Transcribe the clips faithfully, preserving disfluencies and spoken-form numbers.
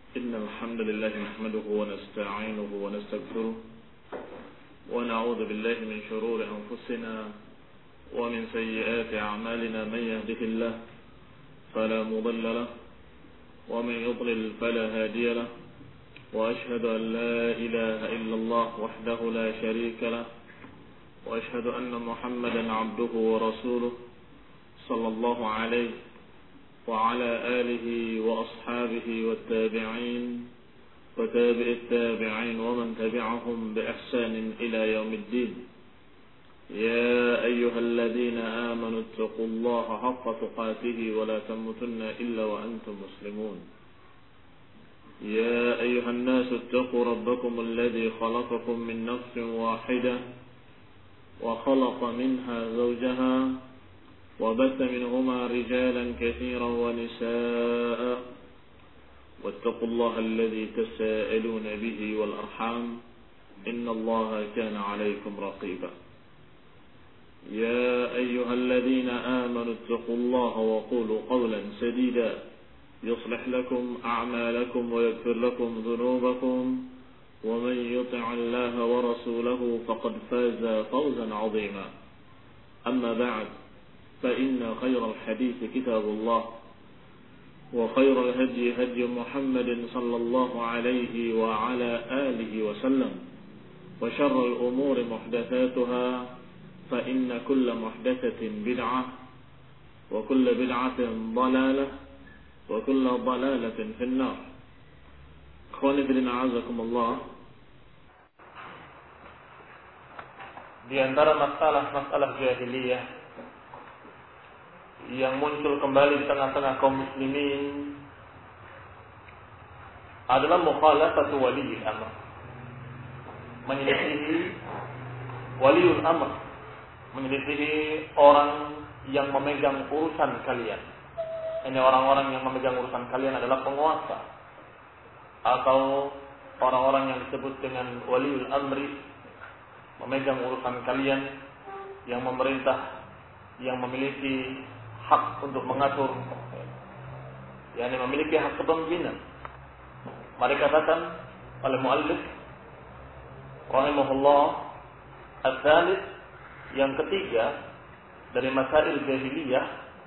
إن الحمد لله نحمده ونستعينه ونستغفره ونعوذ بالله من شرور أنفسنا ومن سيئات أعمالنا. من يهده الله فلا مضل له ومن يضلل فلا هادي له، وأشهد أن لا إله إلا الله وحده لا شريك له، وأشهد أن محمدا عبده ورسوله صلى الله عليه وعلى آله وأصحابه والتابعين وتابع التابعين ومن تبعهم بإحسان إلى يوم الدين. يا أيها الذين آمنوا اتقوا الله حق تقاته ولا تموتن إلا وأنتم مسلمون. يا أيها الناس اتقوا ربكم الذي خلقكم من نفس واحدة وخلق منها زوجها وبث منهما رجالا كثيرا ونساء، واتقوا الله الذي تساءلون به والأرحام إن الله كان عليكم رقيبا. يا أيها الذين آمنوا اتقوا الله وقولوا قولا سديدا يصلح لكم أعمالكم ويغفر لكم ذنوبكم، ومن يطع الله ورسوله فقد فاز فوزا عظيما. أما بعد، فإن خير الحديث كتاب الله، وخير الهدي هدي محمد صلى الله عليه وعلى آله وسلم، وشر الأمور محدثاتها، فإن كل محدثة بدعة، وكل بدعة ضلالة، وكل ضلالة في النار. Ikhwani fillah, a'azakumullah. Di antara masalah-masalah jahiliyah yang muncul kembali di tengah-tengah kaum muslimin adalah mukhalafatu waliul amr, menyelisihi waliul amr, menyelisihi orang yang memegang urusan kalian. Ini orang-orang yang memegang urusan kalian adalah penguasa atau orang-orang yang disebut dengan waliul amri, memegang urusan kalian, yang memerintah, yang memiliki hak untuk mengatur, yakni memiliki hak kepemimpinan. Mereka katakan oleh muallif rahimahullah, al-thalith, yang ketiga dari masail jahiliyah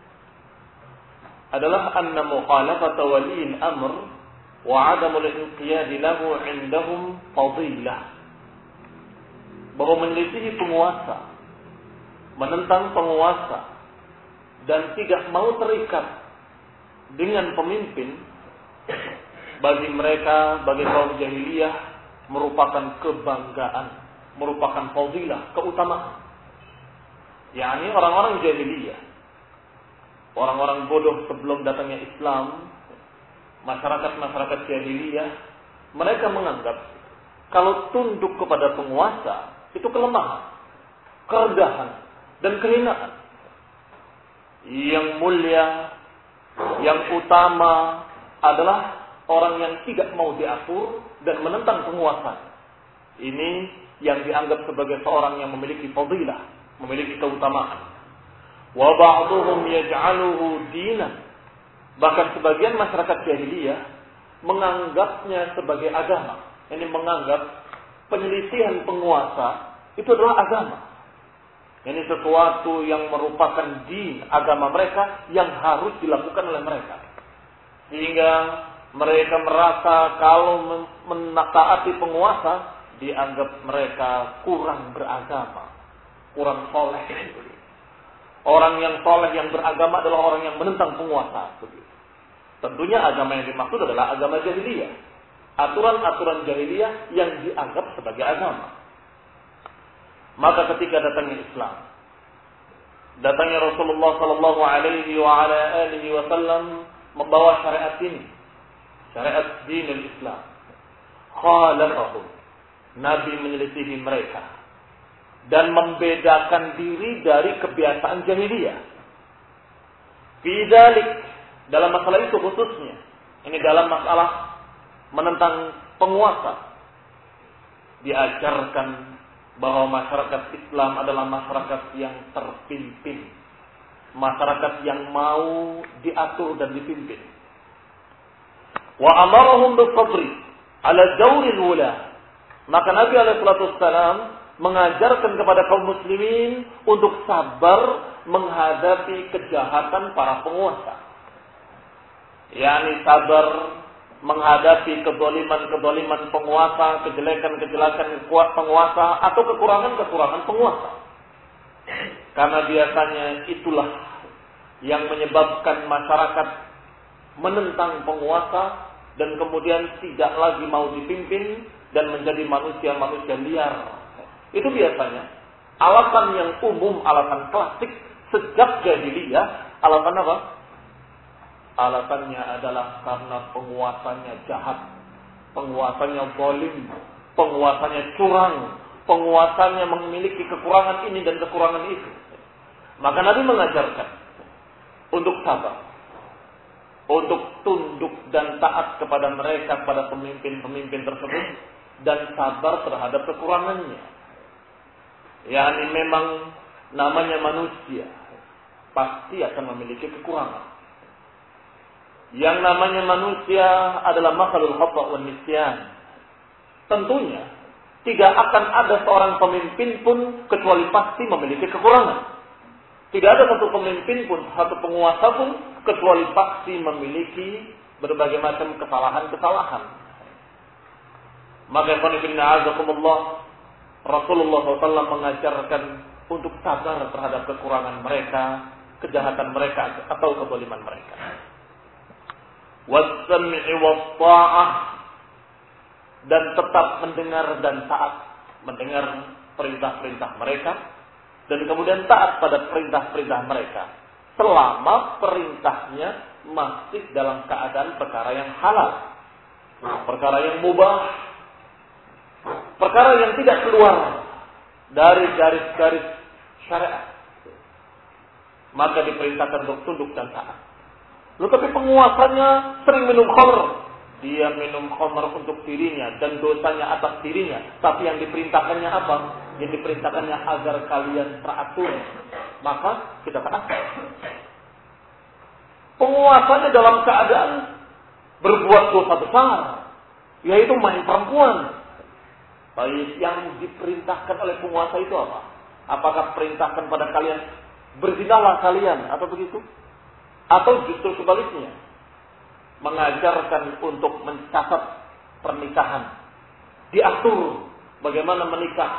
adalah anna mukhalafata waliil amr wa 'adamul inqiyad lahu 'indahum fadilah. Bahwa menyelisihi penguasa, menentang penguasa, dan tidak mau terikat dengan pemimpin, bagi mereka, bagi kaum jahiliyah, merupakan kebanggaan, merupakan fadilah, keutamaan. yakni orang-orang jahiliyah, orang-orang bodoh sebelum datangnya Islam, masyarakat-masyarakat jahiliyah, mereka menganggap kalau tunduk kepada penguasa itu kelemahan, kerendahan, dan kehinaan. Yang mulia, yang utama adalah orang yang tidak mau diatur dan menentang penguasa. Ini yang dianggap sebagai seorang yang memiliki fadilah, memiliki keutamaan. Wa ba'dhum yaj'aluhu dinan. Bahkan sebagian masyarakat jahiliyah menganggapnya sebagai agama. Ini menganggap penyelisihan penguasa itu adalah agama. Ini sesuatu yang merupakan din, agama mereka yang harus dilakukan oleh mereka. Sehingga mereka merasa kalau menaati penguasa dianggap mereka kurang beragama, kurang soleh. Orang yang soleh yang beragama adalah orang yang menentang penguasa. Tentunya agama yang dimaksud adalah agama jahiliyah, aturan-aturan jahiliyah yang dianggap sebagai agama. Maka ketika datangnya Islam, datangnya Rasulullah sallallahu alaihi wa ala alihi wasallam membawa syariat ini, syariat dinul Islam, khalafahum, Nabi menyelisihi mereka dan membedakan diri dari kebiasaan jahiliyah. Bidzalik, dalam masalah itu khususnya, ini dalam masalah menentang penguasa, diajarkan bahwa masyarakat Islam adalah masyarakat yang terpimpin, masyarakat yang mau diatur dan dipimpin. Wa amarahum bis-sabri 'ala jawril wula. Maka Nabi alaihi salatu wassalam mengajarkan kepada kaum muslimin untuk sabar menghadapi kejahatan para penguasa. yakni sabar menghadapi kezaliman-kezaliman penguasa, kejelekan-kejelekan penguasa atau kekurangan-kekurangan penguasa. Karena biasanya itulah yang menyebabkan masyarakat menentang penguasa dan kemudian tidak lagi mau dipimpin dan menjadi manusia-manusia liar. Itu biasanya alasan yang umum, alasan klasik sejak jahiliyah. Alasan apa? Alasannya adalah karena penguasanya jahat, penguasanya zalim, penguasanya curang, penguasanya memiliki kekurangan ini dan kekurangan itu. Maka Nabi mengajarkan untuk sabar, untuk tunduk dan taat kepada mereka, kepada pemimpin-pemimpin tersebut, dan sabar terhadap kekurangannya. yakni memang namanya manusia pasti akan memiliki kekurangan. Yang namanya manusia adalah makhluk khata' wan nisyan. Tentunya tidak akan ada seorang pemimpin pun kecuali pasti memiliki kekurangan. Tidak ada satu pemimpin pun, satu penguasa pun kecuali pasti memiliki berbagai macam kesalahan-kesalahan. Maka Rasulullah Rasulullah shallallahu alaihi wasallam mengajarkan untuk sabar terhadap kekurangan mereka, kejahatan mereka atau kezaliman mereka. Was-sam'i was-tha'ah, dan tetap mendengar dan taat, mendengar perintah-perintah mereka dan kemudian taat pada perintah-perintah mereka selama perintahnya masih dalam keadaan perkara yang halal, perkara yang mubah, perkara yang tidak keluar dari garis-garis syariat. Maka diperintahkan untuk tunduk dan taat. Lalu tapi penguasanya sering minum khamr. Dia minum khamr untuk dirinya dan dosanya atas dirinya. Tapi yang diperintahkannya apa? Yang diperintahkannya agar kalian teratur. Maka kita taat. Penguasanya dalam keadaan berbuat dosa besar, yaitu main perempuan. Baik, yang diperintahkan oleh penguasa itu apa? Apakah perintahkan pada kalian berzinalah kalian atau begitu? Atau justru sebaliknya, mengajarkan untuk mencatat pernikahan, diatur bagaimana menikah.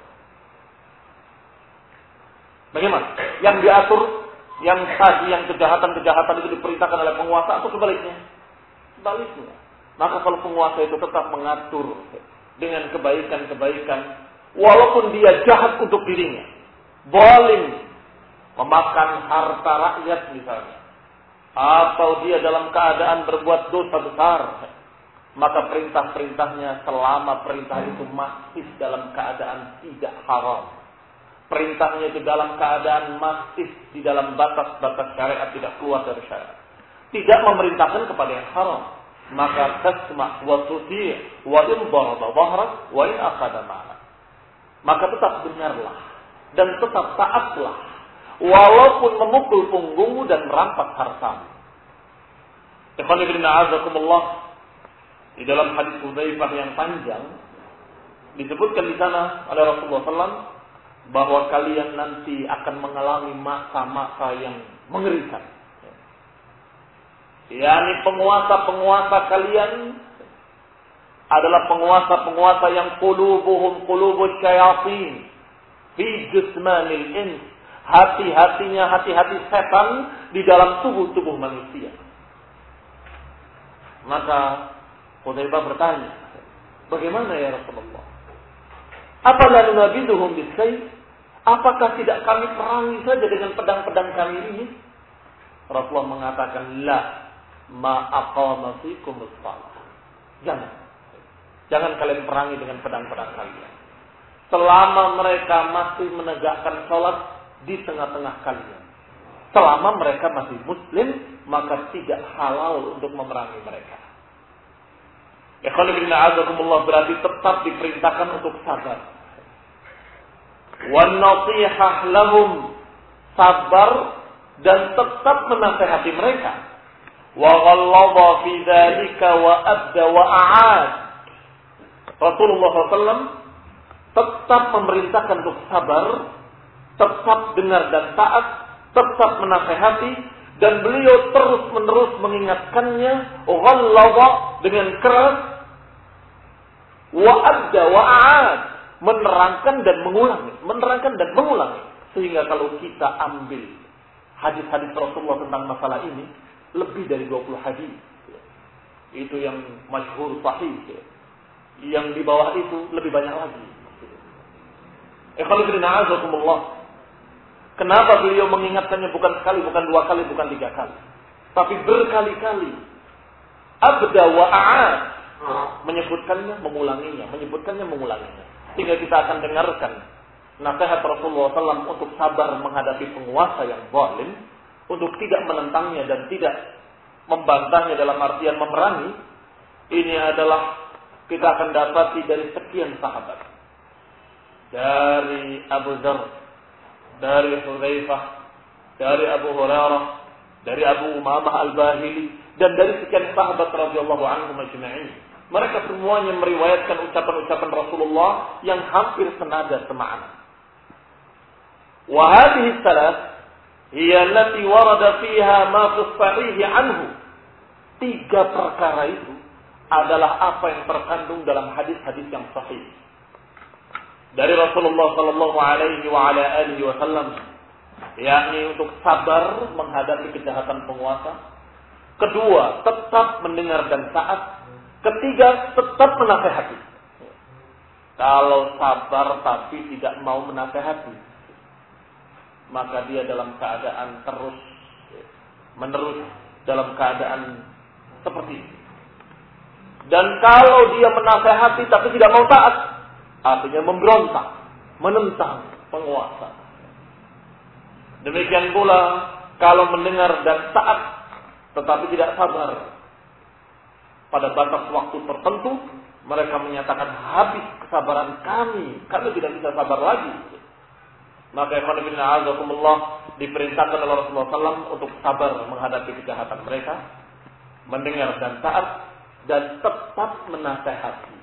Bagaimana? Yang diatur, yang tadi, yang kejahatan-kejahatan itu diperintahkan oleh penguasa atau sebaliknya? Sebaliknya. Maka kalau penguasa itu tetap mengatur dengan kebaikan-kebaikan, walaupun dia jahat untuk dirinya, zalim, memakan harta rakyat misalnya, atau dia dalam keadaan berbuat dosa besar, maka perintah-perintahnya selama perintah itu masih dalam keadaan tidak haram, perintahnya itu dalam keadaan masih di dalam batas-batas syariat, tidak keluar dari syariat, tidak memerintahkan kepada yang haram, maka tasma' wa tuti' wa in daraba dhahrak wa in akhadha ma'ak, maka tetap dengarlah dan tetap taatlah walaupun memukul punggungmu dan merampas hartamu. Ikhwan fillah a'azakumullah, di dalam hadis Hudzaifah yang panjang disebutkan di sana oleh Rasulullah shallallahu alaihi wasallam bahwa kalian nanti akan mengalami masa-masa yang mengerikan. yakni penguasa-penguasa kalian adalah penguasa-penguasa yang qulubuhum qulubus syayatin fi jismanil ins, hati-hatinya hati-hati setan di dalam tubuh-tubuh manusia. Maka Hudzaifah bertanya, bagaimana ya Rasulullah? Apalah nunabiduhum bisayf? Apakah tidak kami perangi saja dengan pedang-pedang kami ini? Rasulullah mengatakan, la ma aqama fikum as-salah. Jangan. Jangan kalian perangi dengan pedang-pedang kalian. Selama mereka masih menegakkan salat di tengah-tengah kalian. Selama mereka masih muslim, maka tidak halal untuk memerangi mereka. Ikhwan fillah a'azakumullah, berarti tetap diperintahkan untuk sabar. Wan nasihah lahum, sabar dan tetap menasihati mereka. wa ghallaba fi dzalika wa abda wa a'ad. Rasulullah shallallahu alaihi wasallam tetap memerintahkan untuk sabar, tetap dengar dan taat, tetap menasehati, dan beliau terus-menerus mengingatkannya, ghallaba dengan keras, wa abda wa a'ad, menerangkan dan mengulangi, menerangkan dan mengulangi. Sehingga kalau kita ambil hadis-hadis Rasulullah tentang masalah ini, lebih dari dua puluh hadis. Itu yang masyhur sahih. Yang di bawah itu lebih banyak lagi. Ikhwanuddin a'azakumullah. Kenapa beliau mengingatkannya bukan sekali, bukan dua kali, bukan tiga kali, tapi berkali-kali. Abda wa a'ad, menyebutkannya, mengulanginya, menyebutkannya, mengulanginya. Sehingga kita akan dengarkan nasihat Rasulullah shallallahu alaihi wasallam untuk sabar menghadapi penguasa yang zalim, untuk tidak menentangnya dan tidak membantahnya dalam artian memerangi. Ini adalah kita akan dapati dari sekian sahabat. Dari Abu Dzar, dari Hudzaifah, dari Abu Hurairah, dari Abu Umamah Al-Bahili, dan dari sekian sahabat radhiyallahu anhum ajma'in. Mereka semuanya meriwayatkan ucapan-ucapan Rasulullah yang hampir senada semakna. Wa hadhihi salat hiya allati warada fiha ma fi sahih anhu. Tiga perkara itu adalah apa yang terkandung dalam hadis-hadis yang sahih dari Rasulullah sallallahu alaihi wa ala alihi wasallam, yakni untuk sabar menghadapi kejahatan penguasa. Kedua, tetap mendengar dan taat. Ketiga, tetap menasehati. Kalau sabar tapi tidak mau menasehati, maka dia dalam keadaan terus menerus dalam keadaan seperti ini. Dan kalau dia menasehati tapi tidak mau taat, artinya memberontak, menentang penguasa. Demikian pula kalau mendengar dan taat tetapi tidak sabar, pada batas waktu tertentu mereka menyatakan habis kesabaran kami, kami tidak bisa sabar lagi. Maka ikhwan fillah azakumullah diperintahkan oleh Rasulullah shallallahu alaihi wasallam untuk sabar menghadapi kejahatan mereka, mendengar dan taat, dan tetap menasehati.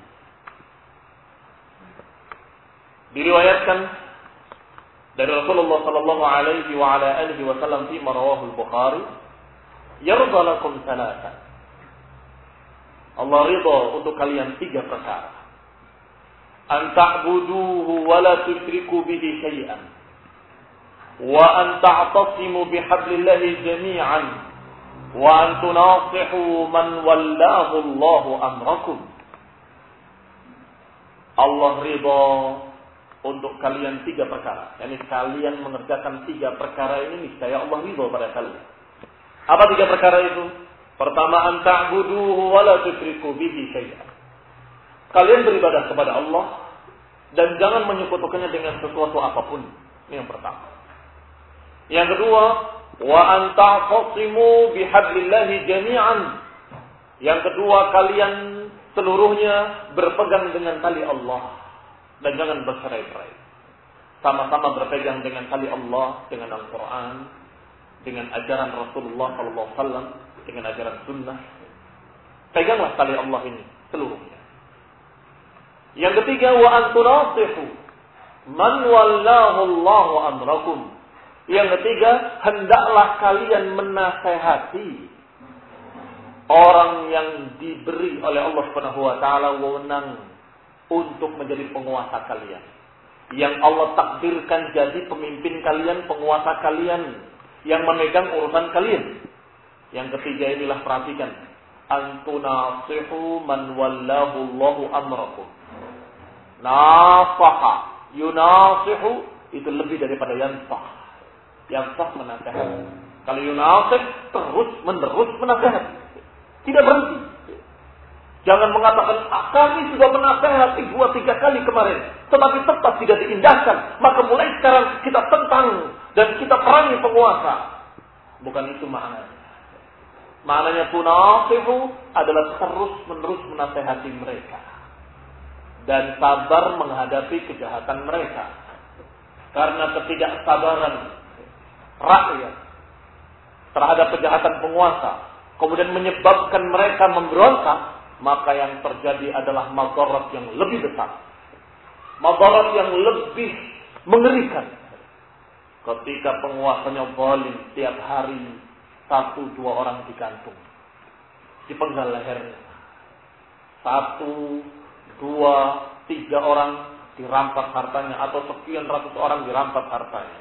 Diriwayatkan dari Rasulullah sallallahu alaihi wa ala alihi wasallam fi rawahu al-Bukhari, yarda lakum thalatha. Allah ridha untuk kalian tiga perkara. An ta'buduhu wa la tusyriku bihi syai'an. Wa an ta'tasimu bihablillahi jami'an. Wa an tunasihu man wallahu Allahu amrakum. Allah ridha untuk kalian tiga perkara. Yani kalian mengerjakan tiga perkara ini, niscaya Allah ridha pada kalian. Apa tiga perkara itu? Pertama, an ta'buduhu wa la tusyriku bihi syai'an. Kalian beribadah kepada Allah dan jangan menyekutukannya dengan sesuatu apapun. Ini yang pertama. Yang kedua, wa an ta'tasimu bihablillahi jami'an. Yang kedua, kalian seluruhnya berpegang dengan tali Allah dan jangan bercerai-berai. Sama-sama berpegang dengan tali Allah, dengan Al-Quran, dengan ajaran Rasulullah sallallahu alaihi wasallam, dengan ajaran sunnah. Peganglah tali Allah ini seluruhnya. Yang ketiga, wa antunasihu man wallahu Allahu amrakum. Yang ketiga, hendaklah kalian menasehati orang yang diberi oleh Allah Subhanahu wa taala wewenang untuk menjadi penguasa kalian, yang Allah takdirkan jadi pemimpin kalian, penguasa kalian, yang memegang urusan kalian. Yang ketiga inilah, perhatikan, antunasihu man wallahu Allahu amrakum. Nasaha, yunasihu itu lebih daripada yansah. Yansah menasihat. Kalau yunasih terus menerus menasihat, tidak berhenti. Jangan mengatakan, ah, kami sudah menasehati dua tiga kali kemarin, tetapi tetap tidak diindahkan, maka mulai sekarang kita tentang dan kita perangi penguasa. Bukan itu maknanya. Maknanya tunasihu adalah terus menerus menasehati mereka dan sabar menghadapi kejahatan mereka. Karena ketidaksabaran rakyat terhadap kejahatan penguasa kemudian menyebabkan mereka memberontak, maka yang terjadi adalah madarat yang lebih besar. Madarat yang lebih mengerikan. Ketika penguasanya zalim, tiap hari satu dua orang digantung, dipenggal lehernya. Satu, dua, tiga orang dirampas hartanya, atau sekian ratus orang dirampas hartanya.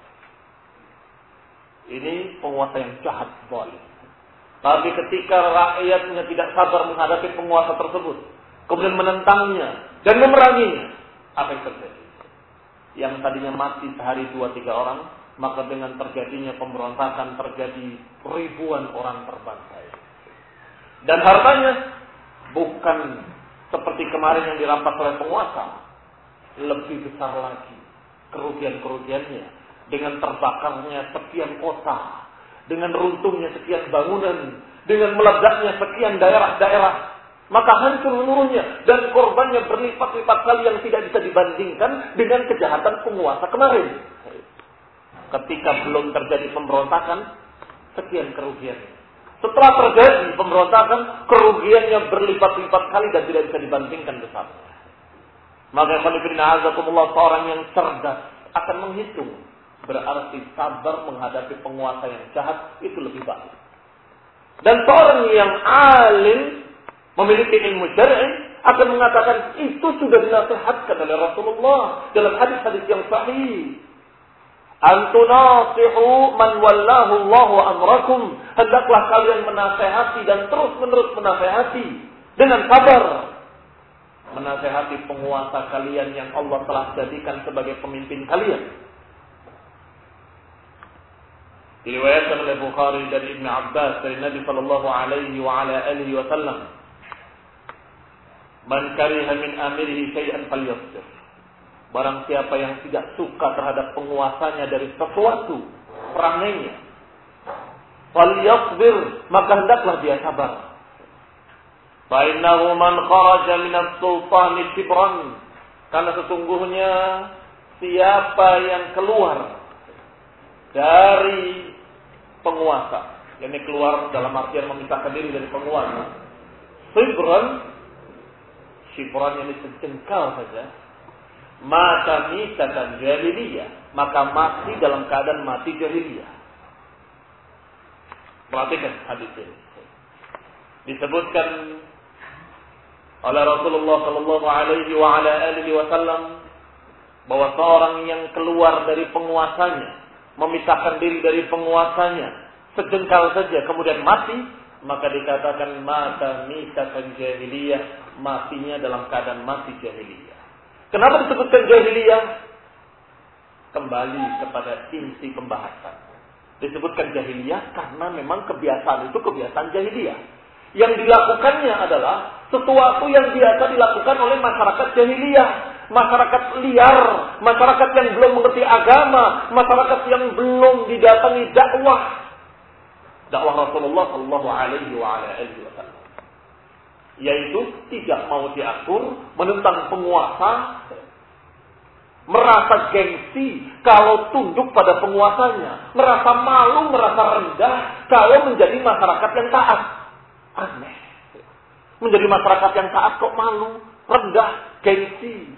Ini penguasa yang jahat, zalim. Tapi ketika rakyatnya tidak sabar menghadapi penguasa tersebut, kemudian menentangnya dan memeranginya, apa yang terjadi? Yang tadinya mati sehari dua tiga orang, maka dengan terjadinya pemberontakan terjadi ribuan orang terbantai. Dan hartanya bukan seperti kemarin yang dirampas oleh penguasa, lebih besar lagi kerugian-kerugiannya dengan terbakarnya sekian kota, dengan runtuhnya sekian bangunan, dengan meledaknya sekian daerah-daerah, maka hancur seluruhnya dan korbannya berlipat-lipat kali yang tidak bisa dibandingkan dengan kejahatan penguasa kemarin. Ketika belum terjadi pemberontakan, sekian kerugiannya. Setelah terjadi pemberontakan, kerugiannya berlipat-lipat kali dan tidak bisa dibandingkan besarnya. Maka seorang yang cerdas akan menghitung. Berarti sabar menghadapi penguasa yang jahat itu lebih baik. Dan seorang yang alim memiliki ilmu syar'i akan mengatakan itu sudah dinasihatkan oleh Rasulullah dalam hadis-hadis yang sahih. Antunasihu man wallahu Allahu amrakum. Hendaklah kalian menasehati dan terus-menerus menasehati dengan sabar. Menasehati penguasa kalian yang Allah telah jadikan sebagai pemimpin kalian. Diriwayatkan oleh Bukhari dari Ibnu Abbas dari Nabi sallallahu alaihi wa ala alihi wasallam, "Man kariha min amirihi syai'an falyasbir." Barang siapa yang tidak suka terhadap penguasanya dari sesuatu perangainya, falyasbir, maka hendaklah dia sabar. Fa innahu man kharaja min as-sultani shibran, karena sesungguhnya siapa yang keluar dari penguasa, yakni keluar dalam artian memisahkan diri dari penguasa, shibran, shibran yang sejengkal saja, mata mitatan jahiliyah, maka mati dalam keadaan mati jahiliyah. Perhatikan hadis ini. Disebutkan oleh Rasulullah sallallahu alaihi wa ala alihi wasallam bahwa seorang yang keluar dari penguasanya, memisahkan diri dari penguasanya sejengkal saja kemudian mati, maka dikatakan mata mitatan jahiliyah, matinya dalam keadaan mati jahiliyah. Kenapa disebutkan jahiliyah? Kembali kepada inti pembahasan. Disebutkan jahiliyah karena memang kebiasaan itu kebiasaan jahiliyah. Yang dilakukannya adalah sesuatu yang biasa dilakukan oleh masyarakat jahiliyah. Masyarakat liar, masyarakat yang belum mengerti agama, masyarakat yang belum didatangi dakwah. Dakwah Rasulullah sallallahu alaihi wasallam. Yaitu tidak mau diatur, menentang penguasa, merasa gengsi kalau tunduk pada penguasanya, merasa malu, merasa rendah kalau menjadi masyarakat yang taat. Aneh. Menjadi masyarakat yang taat kok malu, rendah, gengsi.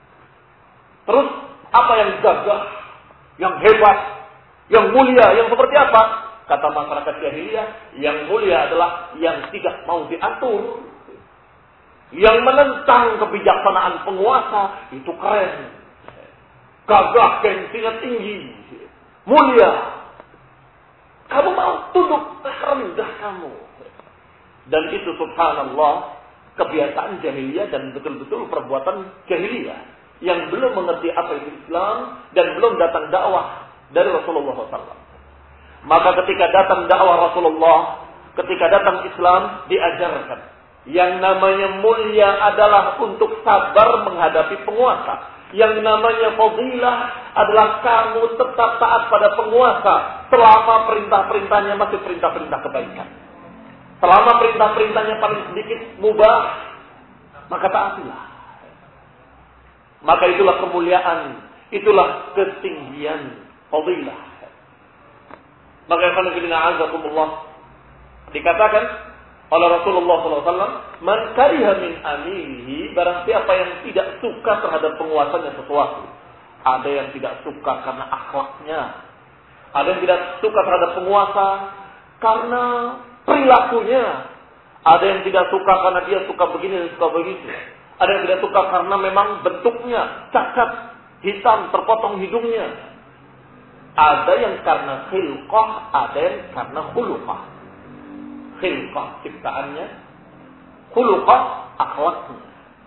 Terus apa yang gagah, yang hebat, yang mulia, yang seperti apa? Kata masyarakat jahiliyah, yang mulia adalah yang tidak mau diatur. Yang menentang kebijaksanaan penguasa, itu keren. Gagah, gengsinya tinggi. Mulia. Kamu mau tunduk, rendah kamu. Dan itu subhanallah, kebiasaan jahiliyah dan betul-betul perbuatan jahiliyah. Yang belum mengerti apa itu Islam dan belum datang dakwah dari Rasulullah shallallahu alaihi wasallam. Maka ketika datang dakwah Rasulullah, ketika datang Islam, diajarkan yang namanya mulia adalah untuk sabar menghadapi penguasa. Yang namanya fadilah adalah kamu tetap taat pada penguasa selama perintah-perintahnya masih perintah-perintah kebaikan. Selama perintah-perintahnya paling sedikit mubah, maka taatilah. Maka itulah kemuliaan, itulah ketinggian fadilah. Maka kalau kita azakumullah, Dikatakan oleh Rasulullah shallallahu alaihi wasallam, "Man kariha min amirihi," barang siapa yang tidak suka terhadap penguasanya sesuatu. Ada yang tidak suka karena akhlaknya. Ada yang tidak suka terhadap penguasa karena perilakunya. Ada yang tidak suka karena dia suka begini dan suka begitu. Ada yang tidak suka karena memang bentuknya cacat, hitam, terpotong hidungnya. Ada yang karena khilqah, ada yang karena khuluqah. Khilqah ciptaannya, khuluqah akhlaknya.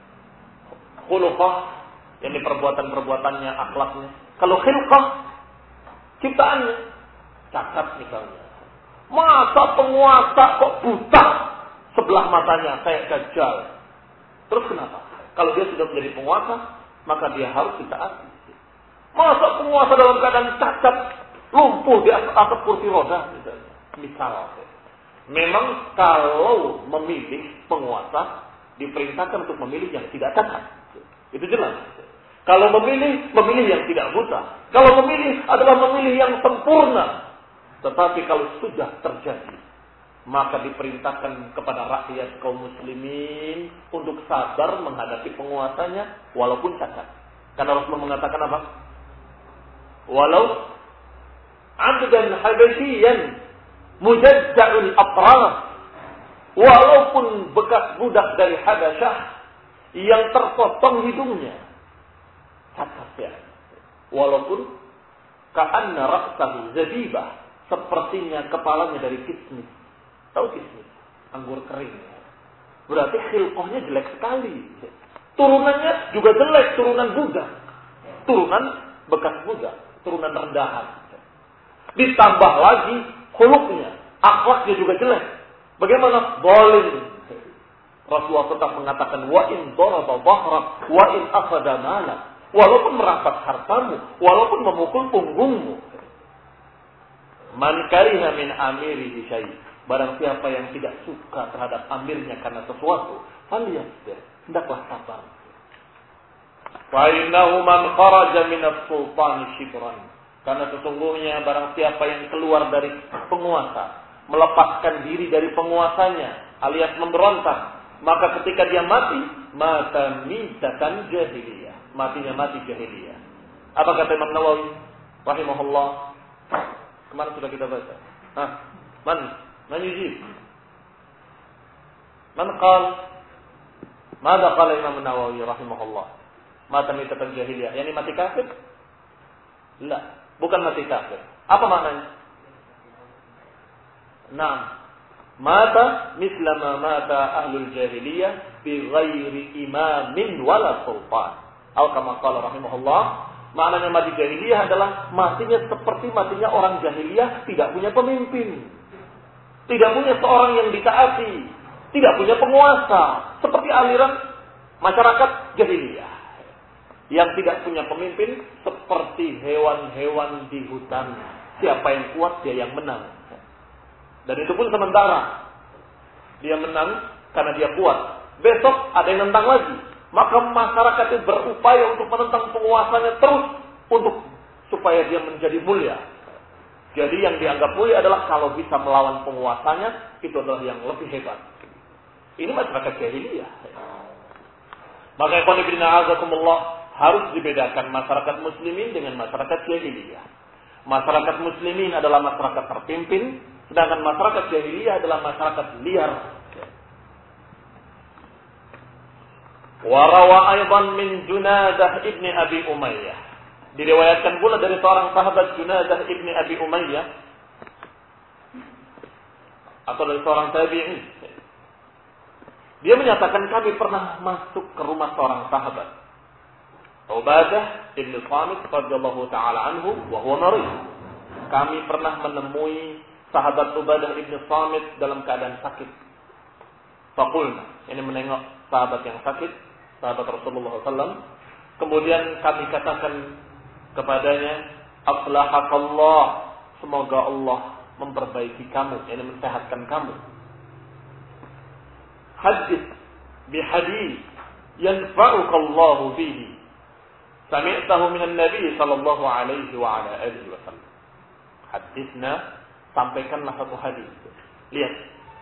Khuluqah yang perbuatan-perbuatannya, akhlaknya. Kalau khilqah ciptaannya, cacat misalnya. Masa penguasa kok buta sebelah matanya kayak dajjal? Terus kenapa? Kalau dia sudah menjadi penguasa, maka dia harus ditaati. Masa penguasa dalam keadaan cacat, lumpuh di atas, atas kursi roda misalnya. Misal, memang kalau memilih penguasa diperintahkan untuk memilih yang tidak cacat. Itu jelas. Kalau memilih, memilih yang tidak buta. Kalau memilih adalah memilih yang sempurna. Tetapi kalau sudah terjadi, maka diperintahkan kepada rakyat kaum muslimin untuk sabar menghadapi penguasanya walaupun cacat. Karena Rasulullah mengatakan apa? Walau abdan habasyian mujadda'ul atraf, walaupun bekas budak dari Habasyah yang terpotong hidungnya, cacat ya. Walaupun ka'anna ra'sahu zabibah, sepertinya kepalanya dari kismis. Tahu kismis? Anggur kering. Berarti khilqahnya jelek sekali. Turunannya juga jelek, turunan budak. Turunan bekas budak, turunan rendahan. Ditambah lagi khuluqnya, akhlaknya juga jelek. Bagaimana? Zalim. Rasulullah tetap mengatakan, wa in daraba dhahrak wa in akhadha malak. Walaupun merampas hartamu, walaupun memukul punggungmu. Man kariha min amirihi syai'. Barang siapa yang tidak suka terhadap amirnya karena sesuatu, falyasbir, hendaklah sabar. Fa innahu man kharaja min as-sultani shibran. Karena sesungguhnya barang siapa yang keluar dari penguasa, melepaskan diri dari penguasanya, alias memberontak, maka ketika dia mati, mata mitatan jahiliyah. Matinya mati jahiliyah. Apa kata Imam Nawawi rahimahullah? Kemarin sudah kita baca. Hah? Man? Man yujib? Man qal? Mada qala Imam Nawawi rahimahullah? Mata mitatan jahiliyah. Yani mati kafir? La, bukan mati kafir. Apa maknanya? Naam. Mata mislama mata ahlul jahiliyah bi ghairi imamin wala sultan. Atau kama qala rahimahullah, maknanya mati jahiliyah adalah matinya seperti matinya orang jahiliyah, tidak punya pemimpin, tidak punya seorang yang ditaati, tidak punya penguasa, seperti aliran masyarakat jahiliyah yang tidak punya pemimpin, seperti hewan-hewan di hutan. Siapa yang kuat, dia yang menang. Dan itu pun sementara. Dia menang karena dia kuat. Besok ada yang nentang lagi. Maka masyarakat itu berupaya untuk menentang penguasanya terus untuk supaya dia menjadi mulia. Jadi yang dianggap mulia adalah kalau bisa melawan penguasanya, itu adalah yang lebih hebat. Ini masyarakat jahiliyah. Maka ikhwan fillah azakumullah, harus dibedakan masyarakat muslimin dengan masyarakat jahiliyah. Masyarakat muslimin adalah masyarakat terpimpin, sedangkan masyarakat jahiliyah adalah masyarakat liar. Warawa aydan min Junadah ibni Abi Umayyah. Diriwayatkan pula dari seorang sahabat Junadah ibni Abi Umayyah, atau dari seorang tabi'in. Dia menyatakan, kami pernah masuk ke rumah seorang sahabat, Ubadah ibn Samit radhiyallahu taala anhu wa huwa marid. Kami pernah menemui sahabat Ubadah ibn Samit dalam keadaan sakit. Faqulna, ini menengok sahabat yang sakit, sahabat Rasulullah sallallahu alaihi wasallam. Kemudian kami katakan kepadanya, aslahakallah, semoga Allah memperbaiki kamu, ini mensehatkan kamu. Hadits bihadits yanfa'ukallahu bihi sami'tahu minan nabi sallallahu alaihi wa ala alihi wasallam. Hadisna, sampaikanlah satu hadis. Lihat,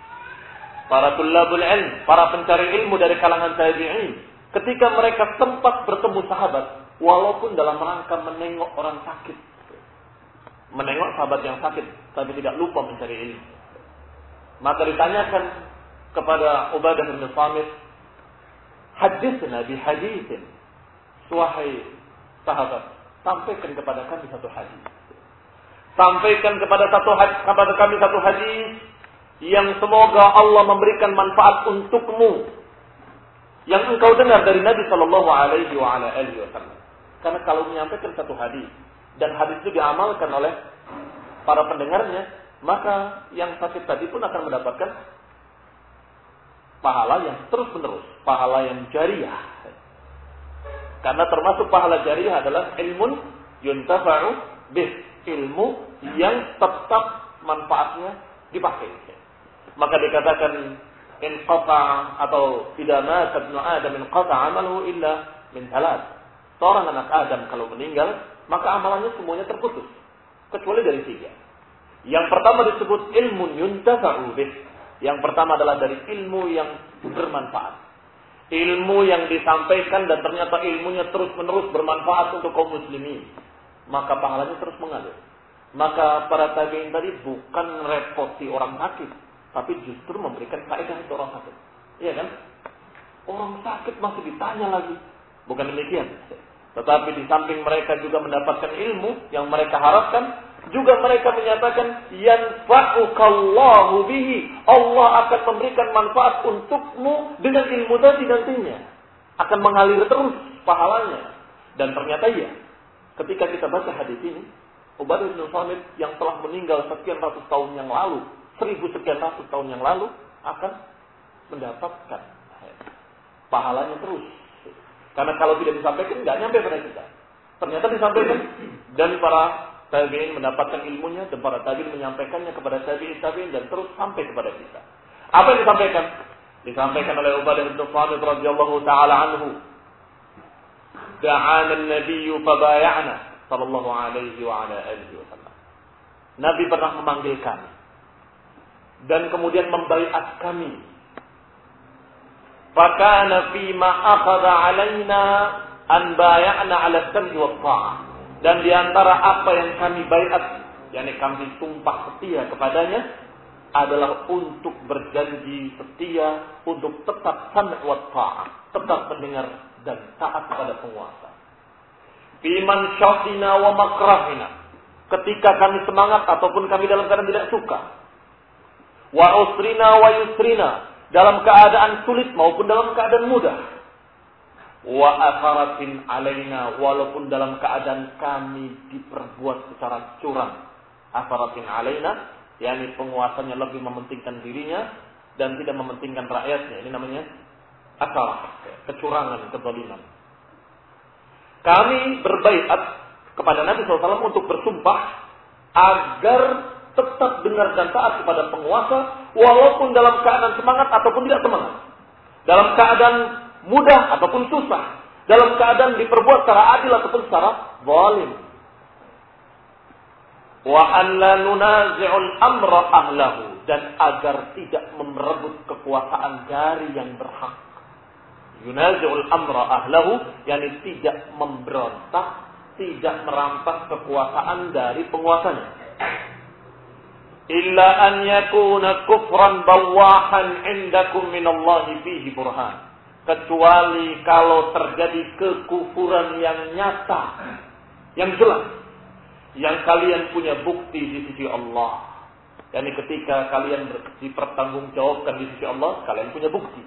para tullabul ilm, para pencari ilmu dari kalangan tabi'in, ketika mereka sempat bertemu sahabat, walaupun dalam rangka menengok orang sakit, menengok sahabat yang sakit, tapi tidak lupa mencari ilmu. Maka ditanyakan kepada Ubadah bin Samit, haditsna bi haditsin, wahai sahabat, sampaikan kepada kami satu hadis. Sampaikan kepada satu hadis, kepada kami satu hadis yang semoga Allah memberikan manfaat untukmu, yang engkau dengar dari Nabi Shallallahu Alaihi Wasallam. Karena kalau menyampaikan satu hadis dan hadis itu diamalkan oleh para pendengarnya, maka yang sakit tadi pun akan mendapatkan pahala yang terus menerus, pahala yang jariyah. Karena termasuk pahala jariyah adalah ilmun yuntafa'u bih, ilmu yang tetap manfaatnya dipakai. Maka dikatakan inqata atau idza mata ibnu adam inqata amaluhu illa min thalath. Seorang anak Adam kalau meninggal, maka amalannya semuanya terputus kecuali dari tiga. Yang pertama disebut ilmun yuntafa'u bih. Yang pertama adalah dari ilmu yang bermanfaat. Ilmu yang disampaikan dan ternyata ilmunya terus-menerus bermanfaat untuk kaum muslimin, maka pahalanya terus mengalir. Maka para tabi'in tadi bukan repoti orang sakit, tapi justru memberikan faedah untuk orang sakit. Iya kan? Orang sakit masih ditanya lagi. Bukan demikian. Tetapi di samping mereka juga mendapatkan ilmu yang mereka harapkan, juga mereka menyatakan yanfa'ukallahu bihi, Allah akan memberikan manfaat untukmu dengan ilmu tadi nantinya, akan mengalir terus pahalanya. Dan ternyata iya, ketika kita baca hadis ini, Ubadah bin Samit yang telah meninggal sekian ratus tahun yang lalu, seribu sekian ratus tahun yang lalu, akan mendapatkan pahalanya terus. Karena kalau tidak disampaikan, tidak nyampe pada kita. Ternyata disampaikan, dan para tabi'in mendapatkan ilmunya, dan para tabi'in menyampaikannya kepada tabi'in tabi'in dan terus sampai kepada kita. Apa yang disampaikan? Disampaikan oleh Ubadah bin Samit radhiyallahu taala anhu. Da'ana an-nabiyyu fabay'ana sallallahu alaihi wa ala alihi wasallam. Nabi pernah memanggil kami dan kemudian membaiat kami. Fakana fima akhadha alaina an bay'ana 'ala as-sam'i wa ta'ah. Dan di antara apa yang kami baiat, yakni kami sumpah setia kepadanya, adalah untuk berjanji setia untuk tetap sam' wa ta'ah, tetap mendengar dan taat kepada penguasa. Fiman syatina wa makrahina, ketika kami semangat ataupun kami dalam keadaan tidak suka. Wa usrina wa yusrina, dalam keadaan sulit maupun dalam keadaan mudah. Wa atharatin alaina, walaupun dalam keadaan kami diperbuat secara curang. Atharatin alaina, yakni penguasanya lebih mementingkan dirinya dan tidak mementingkan rakyatnya. Ini namanya atharah, kecurangan, kezaliman. Kami berbaiat kepada Nabi shallallahu alaihi wasallam untuk bersumpah agar tetap dengar dan taat kepada penguasa, walaupun dalam keadaan semangat ataupun tidak semangat, dalam keadaan mudah ataupun susah, dalam keadaan diperbuat secara adil ataupun secara zalim. Wa an la nunazi'ul amra ahlahu, dan agar tidak merebut kekuasaan dari yang berhak. Yunazi'ul amra ahlahu, yakni tidak memberontak, tidak merampas kekuasaan dari penguasanya. Illa an yakuna kufran bawahan indakum minallahi fihi burhan. Kecuali kalau terjadi kekufuran yang nyata, yang jelas, yang kalian punya bukti di sisi Allah. Yani ketika kalian dipertanggungjawabkan di sisi Allah, kalian punya bukti.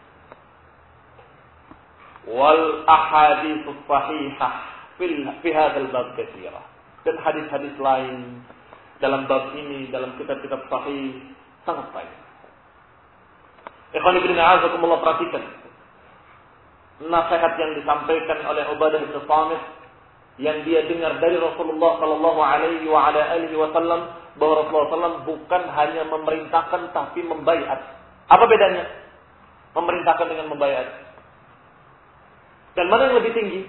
Wal ahaditsus sahihah fil fi hadzal bab katsira. Dan hadis-hadis lain dalam bab ini, dalam kitab-kitab sahih sangat banyak. Ikhwan ibn a'azakumullah, perhatikan nasihat yang disampaikan oleh Ubadah bin Samit yang dia dengar dari Rasulullah sallallahu alaihi wa ala alihi wasallam, bahwa Rasulullah sallallahu alaihi wasallam bukan hanya memerintahkan tapi membaiat. Apa bedanya memerintahkan dengan membaiat? Dan mana yang lebih tinggi?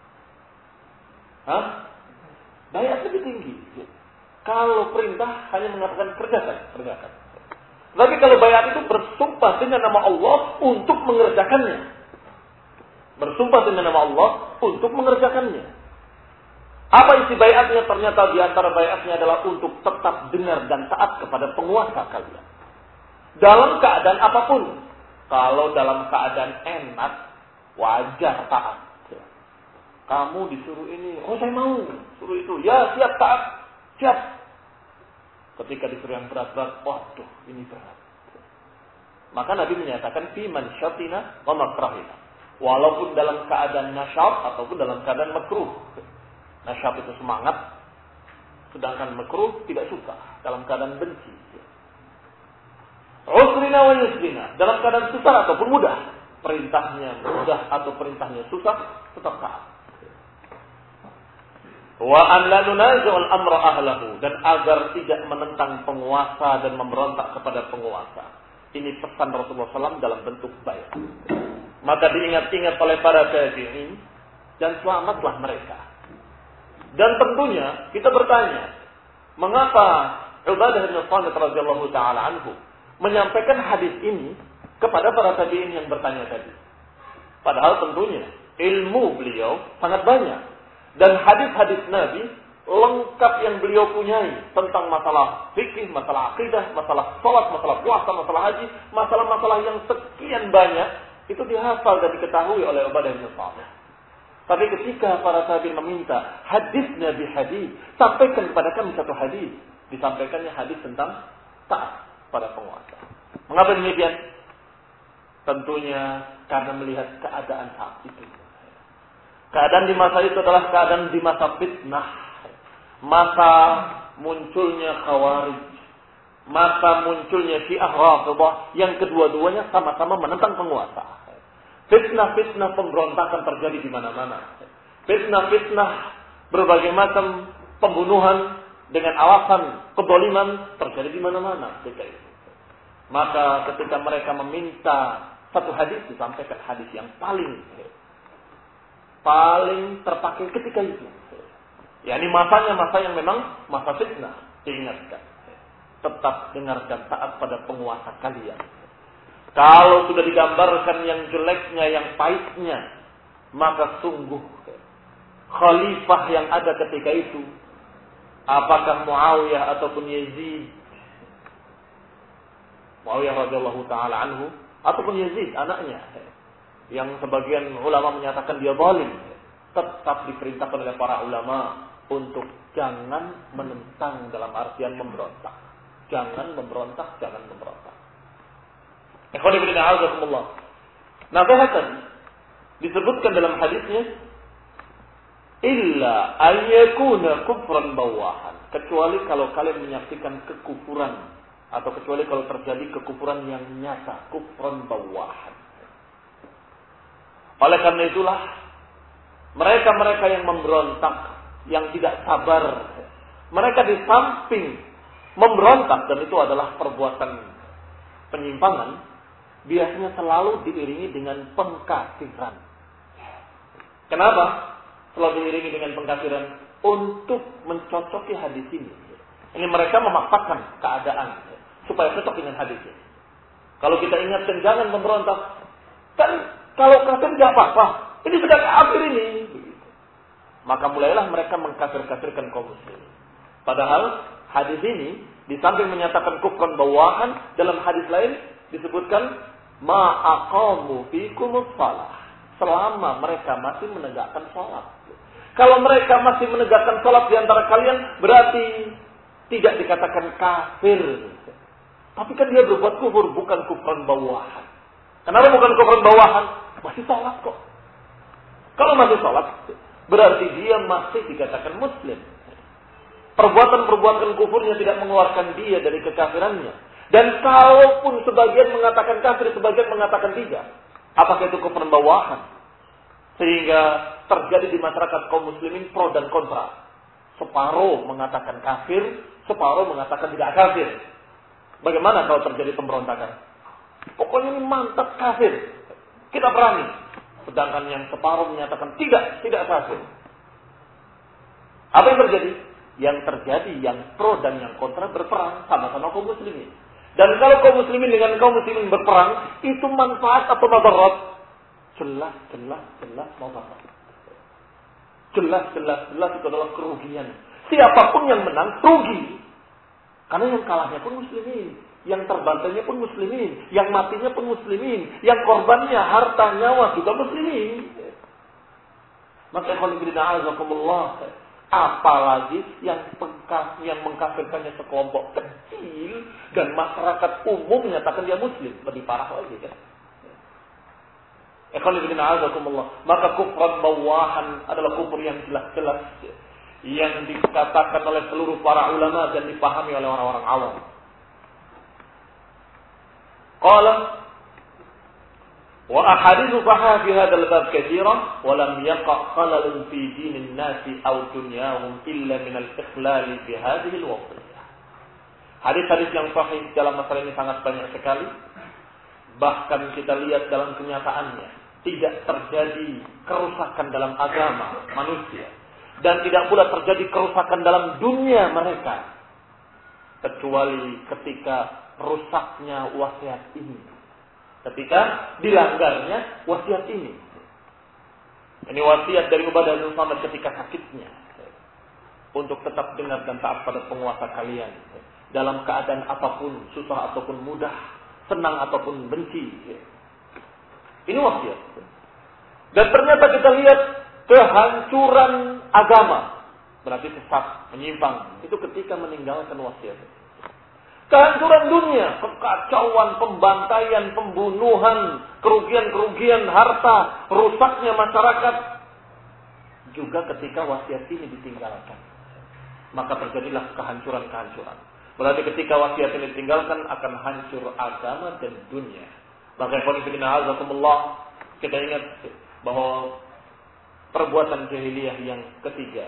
Hah? Baiat lebih tinggi. Kalau perintah hanya mengatakan kerjakan, kerjakan. Tapi kalau bayat itu bersumpah dengan nama Allah untuk mengerjakannya. Bersumpah dengan nama Allah untuk mengerjakannya. Apa isi bayatnya? Ternyata di antara bayatnya adalah untuk tetap dengar dan taat kepada penguasa kalian. Dalam keadaan apapun. Kalau dalam keadaan enak, wajar taat. Kamu disuruh ini, oh saya mau. Suruh itu, ya siap taat. Siap. Ketika disuruh yang berat-berat, waduh ini berat. Maka Nabi menyatakan, fi man syatina wa makrahina. Walaupun dalam keadaan nasyat ataupun dalam keadaan makruh. Nasyat itu semangat, sedangkan makruh tidak suka, dalam keadaan benci. Usrina wa yusrina, dalam keadaan susah ataupun mudah. Perintahnya mudah atau perintahnya susah, tetap taat. Wa an la nunazi'ul amra ahlahu, dan agar tidak menentang penguasa dan memberontak kepada penguasa. Ini pesan Rasulullah shallallahu alaihi wasallam dalam bentuk bayat. Maka diingat-ingat oleh para tabi'in dan selamatlah mereka. Dan tentunya kita bertanya, mengapa Ubadah bin Samit radhiyallahu taala anhu menyampaikan hadis ini kepada para tabi'in yang bertanya tadi? Padahal tentunya ilmu beliau sangat banyak dan hadis-hadis Nabi lengkap yang beliau punyai tentang masalah fikih, masalah akidah, masalah salat, masalah puasa, masalah haji, masalah-masalah yang sekian banyak. Itu dihafal dan diketahui oleh Ubadah bin Samit. Tapi ketika para tabi'in meminta hadis Nabi hadis, sampaikan kepada kami satu hadis. Disampaikannya hadis tentang taat pada penguasa. Mengapa demikian? Tentunya karena melihat keadaan saat itu. Keadaan di masa itu adalah keadaan di masa fitnah. Masa munculnya Khawarij. Masa munculnya Syiah Rafidhah yang kedua-duanya sama-sama menentang penguasa. Fitnah-fitnah pemberontakan terjadi di mana-mana. Fitnah-fitnah berbagai macam pembunuhan dengan alasan kedzaliman terjadi di mana-mana ketika itu. Maka ketika mereka meminta satu hadis, disampaikan hadis yang paling paling terpakai ketika itu. Ya, ini masanya masa yang memang masa fitnah. Diingatkan. Tetap dengar dan taat pada penguasa kalian. Kalau sudah digambarkan yang jeleknya, yang pahitnya, maka sungguh khalifah yang ada ketika itu, apakah Muawiyah ataupun Yazid, Muawiyah radhiyallahu taala anhu ataupun Yazid anaknya, yang sebagian ulama menyatakan dia zalim, tetap diperintahkan oleh para ulama untuk jangan menentang dalam artian memberontak. Jangan memberontak, jangan memberontak. Ikhwan fillah a'azakumullah. Nasihatan disebutkan dalam hadisnya, illa ayyakuna kufran bawahan, kecuali kalau kalian menyaksikan kekufuran atau kecuali kalau terjadi kekufuran yang nyata, kufran bawahan. Oleh karena itulah mereka-mereka yang memberontak, yang tidak sabar, mereka di samping memberontak, dan itu adalah perbuatan penyimpangan, biasanya selalu diiringi dengan pengkafiran. Kenapa? Selalu diiringi dengan pengkafiran untuk mencocoki hadis ini. Ini mereka memaksakan keadaan supaya cocok dengan hadis ini. Kalau kita ingatkan jangan memberontak, kan kalau kafir tidak apa-apa, ini sudah kafir ini. Maka mulailah mereka mengkafir-kafirkan kaum muslimin. Padahal hadis ini di samping menyatakan kufran bawahan, dalam hadis lain disebutkan ma aqamu fikumus shalah, selama mereka masih menegakkan salat. Kalau mereka masih menegakkan salat di antara kalian, berarti tidak dikatakan kafir. Tapi kan dia berbuat kufur, bukan kufran bawahan. Kenapa bukan kufran bawahan? Masih salat kok. Kalau masih salat, berarti dia masih dikatakan muslim. Perbuatan-perbuatan kufurnya tidak mengeluarkan dia dari kekafirannya. Dan kalaupun sebagian mengatakan kafir, sebagian mengatakan tidak, apakah itu kufran bawahan? Sehingga terjadi di masyarakat kaum muslimin pro dan kontra. Separuh mengatakan kafir, separuh mengatakan tidak kafir. Bagaimana kalau terjadi pemberontakan? Pokoknya ini mantap kafir, kita perangi. Sedangkan yang separuh menyatakan tidak, tidak kafir. Apa yang terjadi? Yang terjadi yang pro dan yang kontra berperang sama-sama kaum muslimin. Dan kalau kaum muslimin dengan kaum muslimin berperang, itu manfaat atau madarat? Jelas, jelas, jelas madarat. Jelas, jelas, jelas itu adalah kerugian. Siapapun yang menang, rugi. Karena yang kalahnya pun muslimin. Yang terbantainya pun muslimin. Yang matinya pun muslimin. Yang korbannya, harta, nyawa juga muslimin. Maka ikhwanifidina azakumullah. Apalagi yang pengkaf, yang mengkafirkannya sekelompok kecil dan masyarakat umum menyatakan dia muslim, lebih parah lagi kan. Ikhwanifidina azakumullah. Maka kufran bawahan adalah kufur yang jelas-jelas yang dikatakan oleh seluruh para ulama dan dipahami oleh orang-orang awam. Qala wa ahadithu sahih fi hadzal bab katsiran wa lam yaqa khalalun fi dinin nasi aw dunyahum illa min al-iqlal fi hadhihi al-waqtiyah. Hadis-hadis yang sahih dalam masalah ini sangat banyak sekali. Bahkan kita lihat dalam kenyataannya tidak terjadi kerusakan dalam agama manusia dan tidak pula terjadi kerusakan dalam dunia mereka kecuali ketika rusaknya wasiat ini. Ketika dilanggarnya wasiat ini. Ini wasiat dari Ubadah bin Samit ketika sakitnya. Untuk tetap dengar dan taat pada penguasa kalian. Dalam keadaan apapun, susah ataupun mudah, senang ataupun benci. Ini wasiat. Dan ternyata kita lihat kehancuran agama. Berarti sesat, menyimpang. Itu ketika meninggalkan wasiat. Kehancuran dunia, kekacauan, pembantaian, pembunuhan, kerugian-kerugian harta, rusaknya masyarakat. Juga ketika wasiat ini ditinggalkan. Maka terjadilah kehancuran-kehancuran. Berarti ketika wasiat ini ditinggalkan akan hancur agama dan dunia. Maka ikhwanifidina azakumullah, kita ingat bahwa perbuatan jahiliyah yang ketiga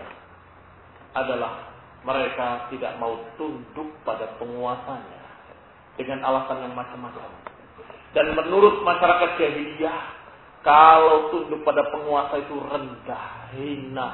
adalah mereka tidak mau tunduk pada penguasanya dengan alasan yang macam-macam. Dan menurut masyarakat jahiliyah, kalau tunduk pada penguasa itu rendah, hina.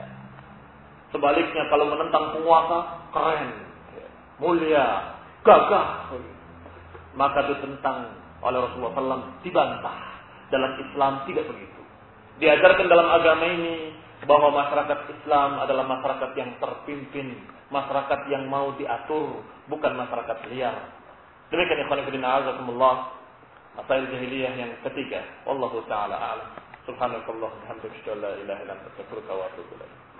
Sebaliknya kalau menentang penguasa, keren, mulia, gagah. Maka ditentang oleh Rasulullah shallallahu alaihi wasallam, dibantah. Dalam Islam tidak begitu. Diajarkan dalam agama ini bahwa masyarakat Islam adalah masyarakat yang terpimpin, masyarakat yang mau diatur, bukan masyarakat liar. Demikian ikhwan fillah azakumullah, masail jahiliyah yang ketiga. Wallahu taala a'lam. Subhanakallahumma wa bihamdika, la ilaha illa anta, astaghfiruka wa atubu ilaik.